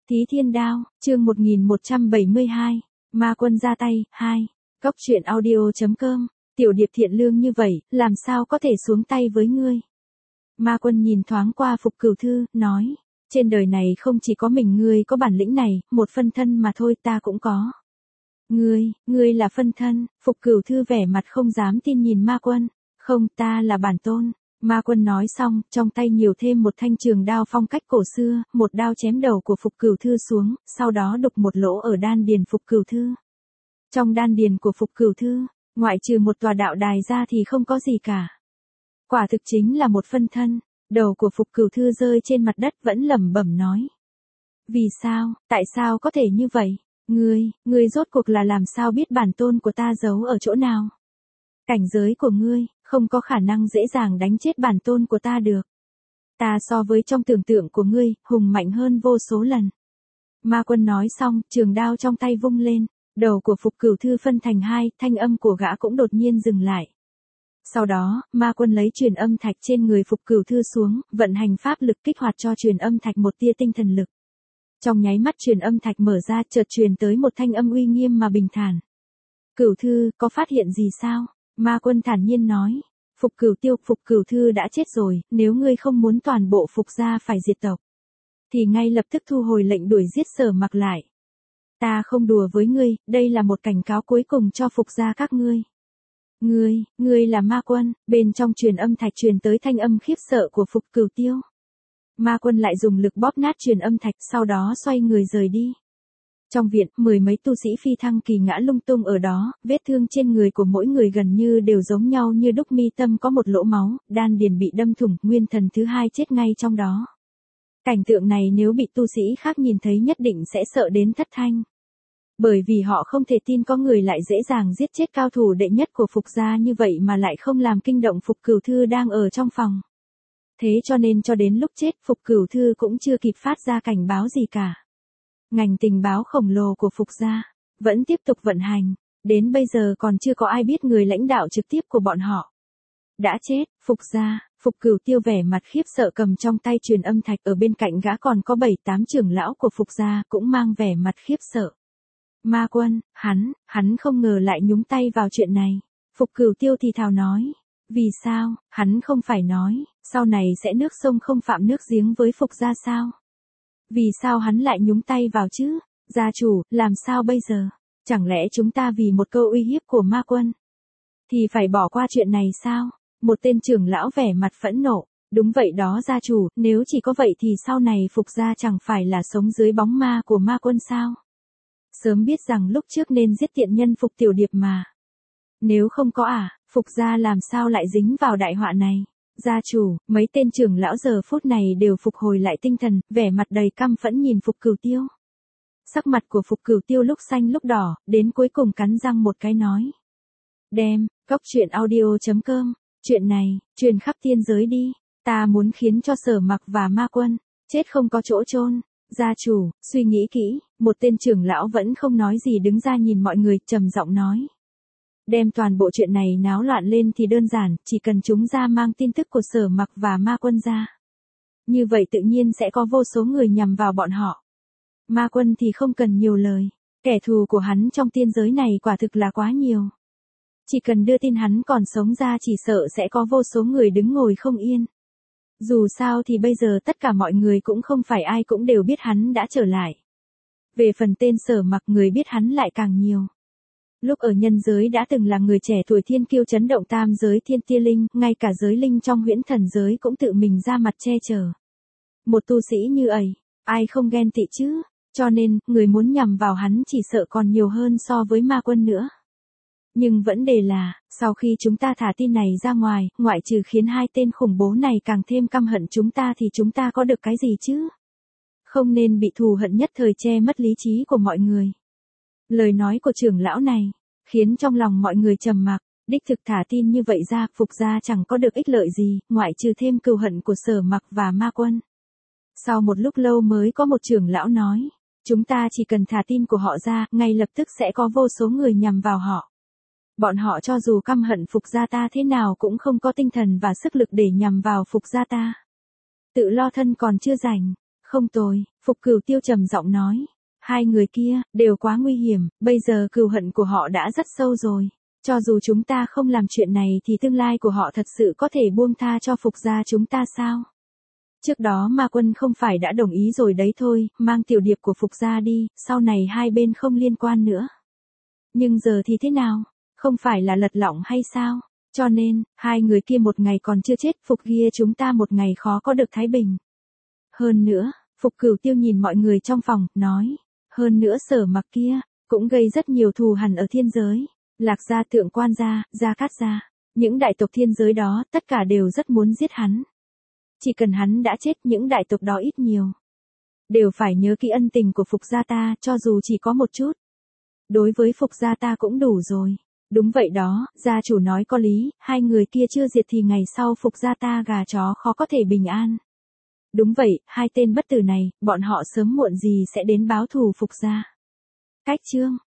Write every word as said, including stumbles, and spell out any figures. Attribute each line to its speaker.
Speaker 1: Thí Thiên Đao, chương một nghìn một trăm bảy mươi hai, Ma Quân ra tay, hai. Cốc truyện audio chấm com, tiểu điệp thiện lương như vậy, làm sao có thể xuống tay với ngươi. Ma Quân nhìn thoáng qua Phục Cửu Thư, nói, trên đời này không chỉ có mình ngươi có bản lĩnh này, một phân thân mà thôi ta cũng có. Ngươi, ngươi là phân thân, Phục Cửu Thư vẻ mặt không dám tin nhìn Ma Quân, không ta là bản tôn. Ma Quân nói xong, trong tay nhiều thêm một thanh trường đao phong cách cổ xưa, một đao chém đầu của Phục Cửu Thư xuống, sau đó đục một lỗ ở đan điền Phục Cửu Thư. Trong đan điền của Phục Cửu Thư, ngoại trừ một tòa đạo đài ra thì không có gì cả. Quả thực chính là một phân thân, đầu của Phục Cửu Thư rơi trên mặt đất vẫn lẩm bẩm nói. Vì sao, tại sao có thể như vậy? Ngươi, ngươi rốt cuộc là làm sao biết bản tôn của ta giấu ở chỗ nào? Cảnh giới của ngươi, không có khả năng dễ dàng đánh chết bản tôn của ta được. Ta so với trong tưởng tượng của ngươi, hùng mạnh hơn vô số lần. Ma Quân nói xong, trường đao trong tay vung lên, đầu của Phục Cửu Thư phân thành hai, thanh âm của gã cũng đột nhiên dừng lại. Sau đó, Ma Quân lấy truyền âm thạch trên người Phục Cửu Thư xuống, vận hành pháp lực kích hoạt cho truyền âm thạch một tia tinh thần lực. Trong nháy mắt truyền âm thạch mở ra, chợt truyền tới một thanh âm uy nghiêm mà bình thản. Cửu Thư, có phát hiện gì sao? Ma Quân thản nhiên nói, Phục Cửu Tiêu, Phục Cửu Thư đã chết rồi, nếu ngươi không muốn toàn bộ Phục gia phải diệt tộc, thì ngay lập tức thu hồi lệnh đuổi giết Sở Mặc lại. Ta không đùa với ngươi, đây là một cảnh cáo cuối cùng cho Phục gia các ngươi. Ngươi, ngươi là Ma Quân, bên trong truyền âm thạch truyền tới thanh âm khiếp sợ của Phục Cửu Tiêu. Ma Quân lại dùng lực bóp nát truyền âm thạch, sau đó xoay người rời đi. Trong viện, mười mấy tu sĩ phi thăng kỳ ngã lung tung ở đó, vết thương trên người của mỗi người gần như đều giống nhau như đúc mi tâm có một lỗ máu, đan điền bị đâm thủng, nguyên thần thứ hai chết ngay trong đó. Cảnh tượng này nếu bị tu sĩ khác nhìn thấy nhất định sẽ sợ đến thất thanh. Bởi vì họ không thể tin có người lại dễ dàng giết chết cao thủ đệ nhất của Phục gia như vậy mà lại không làm kinh động Phục Cửu Thư đang ở trong phòng. Thế cho nên cho đến lúc chết Phục Cửu Thư cũng chưa kịp phát ra cảnh báo gì cả. Ngành tình báo khổng lồ của Phục gia vẫn tiếp tục vận hành, đến bây giờ còn chưa có ai biết người lãnh đạo trực tiếp của bọn họ đã chết. Phục gia, Phục Cửu Tiêu vẻ mặt khiếp sợ cầm trong tay truyền âm thạch, ở bên cạnh gã còn có bảy tám trưởng lão của Phục gia cũng mang vẻ mặt khiếp sợ. Ma Quân, hắn, hắn không ngờ lại nhúng tay vào chuyện này. Phục Cửu Tiêu thì thào nói, vì sao, hắn không phải nói, sau này sẽ nước sông không phạm nước giếng với Phục gia sao? Vì sao hắn lại nhúng tay vào chứ? Gia chủ, làm sao bây giờ? Chẳng lẽ chúng ta vì một câu uy hiếp của Ma Quân thì phải bỏ qua chuyện này sao? Một tên trưởng lão vẻ mặt phẫn nộ. Đúng vậy đó gia chủ, nếu chỉ có vậy thì sau này Phục gia chẳng phải là sống dưới bóng ma của Ma Quân sao? Sớm biết rằng lúc trước nên giết tiện nhân Phục Tiểu Điệp mà. Nếu không có à, Phục gia làm sao lại dính vào đại họa này? Gia chủ, mấy tên trưởng lão giờ phút này đều phục hồi lại tinh thần, vẻ mặt đầy căm phẫn nhìn Phục Cửu Tiêu. Sắc mặt của Phục Cửu Tiêu lúc xanh lúc đỏ, đến cuối cùng cắn răng một cái nói. Đem, cốc truyện audio chấm com, chuyện này, truyền khắp thiên giới đi, ta muốn khiến cho Sở Mặc và Ma Quân chết không có chỗ chôn. Gia chủ, suy nghĩ kỹ, một tên trưởng lão vẫn không nói gì đứng ra nhìn mọi người, trầm giọng nói. Đem toàn bộ chuyện này náo loạn lên thì đơn giản, chỉ cần chúng ra mang tin tức của Sở Mặc và Ma Quân ra. Như vậy tự nhiên sẽ có vô số người nhằm vào bọn họ. Ma Quân thì không cần nhiều lời, kẻ thù của hắn trong tiên giới này quả thực là quá nhiều. Chỉ cần đưa tin hắn còn sống ra chỉ sợ sẽ có vô số người đứng ngồi không yên. Dù sao thì bây giờ tất cả mọi người cũng không phải ai cũng đều biết hắn đã trở lại. Về phần tên Sở Mặc, người biết hắn lại càng nhiều. Lúc ở nhân giới đã từng là người trẻ tuổi thiên kiêu chấn động tam giới thiên tia linh, ngay cả giới linh trong huyễn thần giới cũng tự mình ra mặt che chở. Một tu sĩ như ấy, ai không ghen tị chứ, cho nên, người muốn nhằm vào hắn chỉ sợ còn nhiều hơn so với Ma Quân nữa. Nhưng vấn đề là, sau khi chúng ta thả tin này ra ngoài, ngoại trừ khiến hai tên khủng bố này càng thêm căm hận chúng ta thì chúng ta có được cái gì chứ? Không nên bị thù hận nhất thời che mất lý trí của mọi người. Lời nói của trưởng lão này khiến trong lòng mọi người trầm mặc, đích thực thả tin như vậy ra, Phục gia chẳng có được ích lợi gì, ngoại trừ thêm cừu hận của Sở Mặc và Ma Quân. Sau một lúc lâu mới có một trưởng lão nói, chúng ta chỉ cần thả tin của họ ra, ngay lập tức sẽ có vô số người nhằm vào họ. Bọn họ cho dù căm hận Phục gia ta thế nào cũng không có tinh thần và sức lực để nhằm vào Phục gia ta. Tự lo thân còn chưa rảnh, Không tồi, Phục Cửu Tiêu trầm giọng nói. Hai người kia, đều quá nguy hiểm, bây giờ cừu hận của họ đã rất sâu rồi. Cho dù chúng ta không làm chuyện này thì tương lai của họ thật sự có thể buông tha cho Phục gia chúng ta sao? Trước đó Ma Quân không phải đã đồng ý rồi đấy thôi, mang tiểu điệp của Phục gia đi, sau này hai bên không liên quan nữa. Nhưng giờ thì thế nào? Không phải là lật lọng hay sao? Cho nên, hai người kia một ngày còn chưa chết, Phục gia chúng ta một ngày khó có được thái bình. Hơn nữa, Phục Cửu Tiêu nhìn mọi người trong phòng, nói. Hơn nữa Sở Mặc kia, cũng gây rất nhiều thù hằn ở thiên giới. Lạc gia, Thượng Quan gia, Gia Cát gia, những đại tộc thiên giới đó, tất cả đều rất muốn giết hắn. Chỉ cần hắn đã chết, những đại tộc đó ít nhiều đều phải nhớ kỹ ân tình của Phục gia ta, cho dù chỉ có một chút. Đối với Phục gia ta cũng đủ rồi. Đúng vậy đó, gia chủ nói có lý, hai người kia chưa diệt thì ngày sau Phục gia ta gà chó khó có thể bình an. Đúng vậy, hai tên bất tử này, bọn họ sớm muộn gì sẽ đến báo thù Phục gia. Cách chương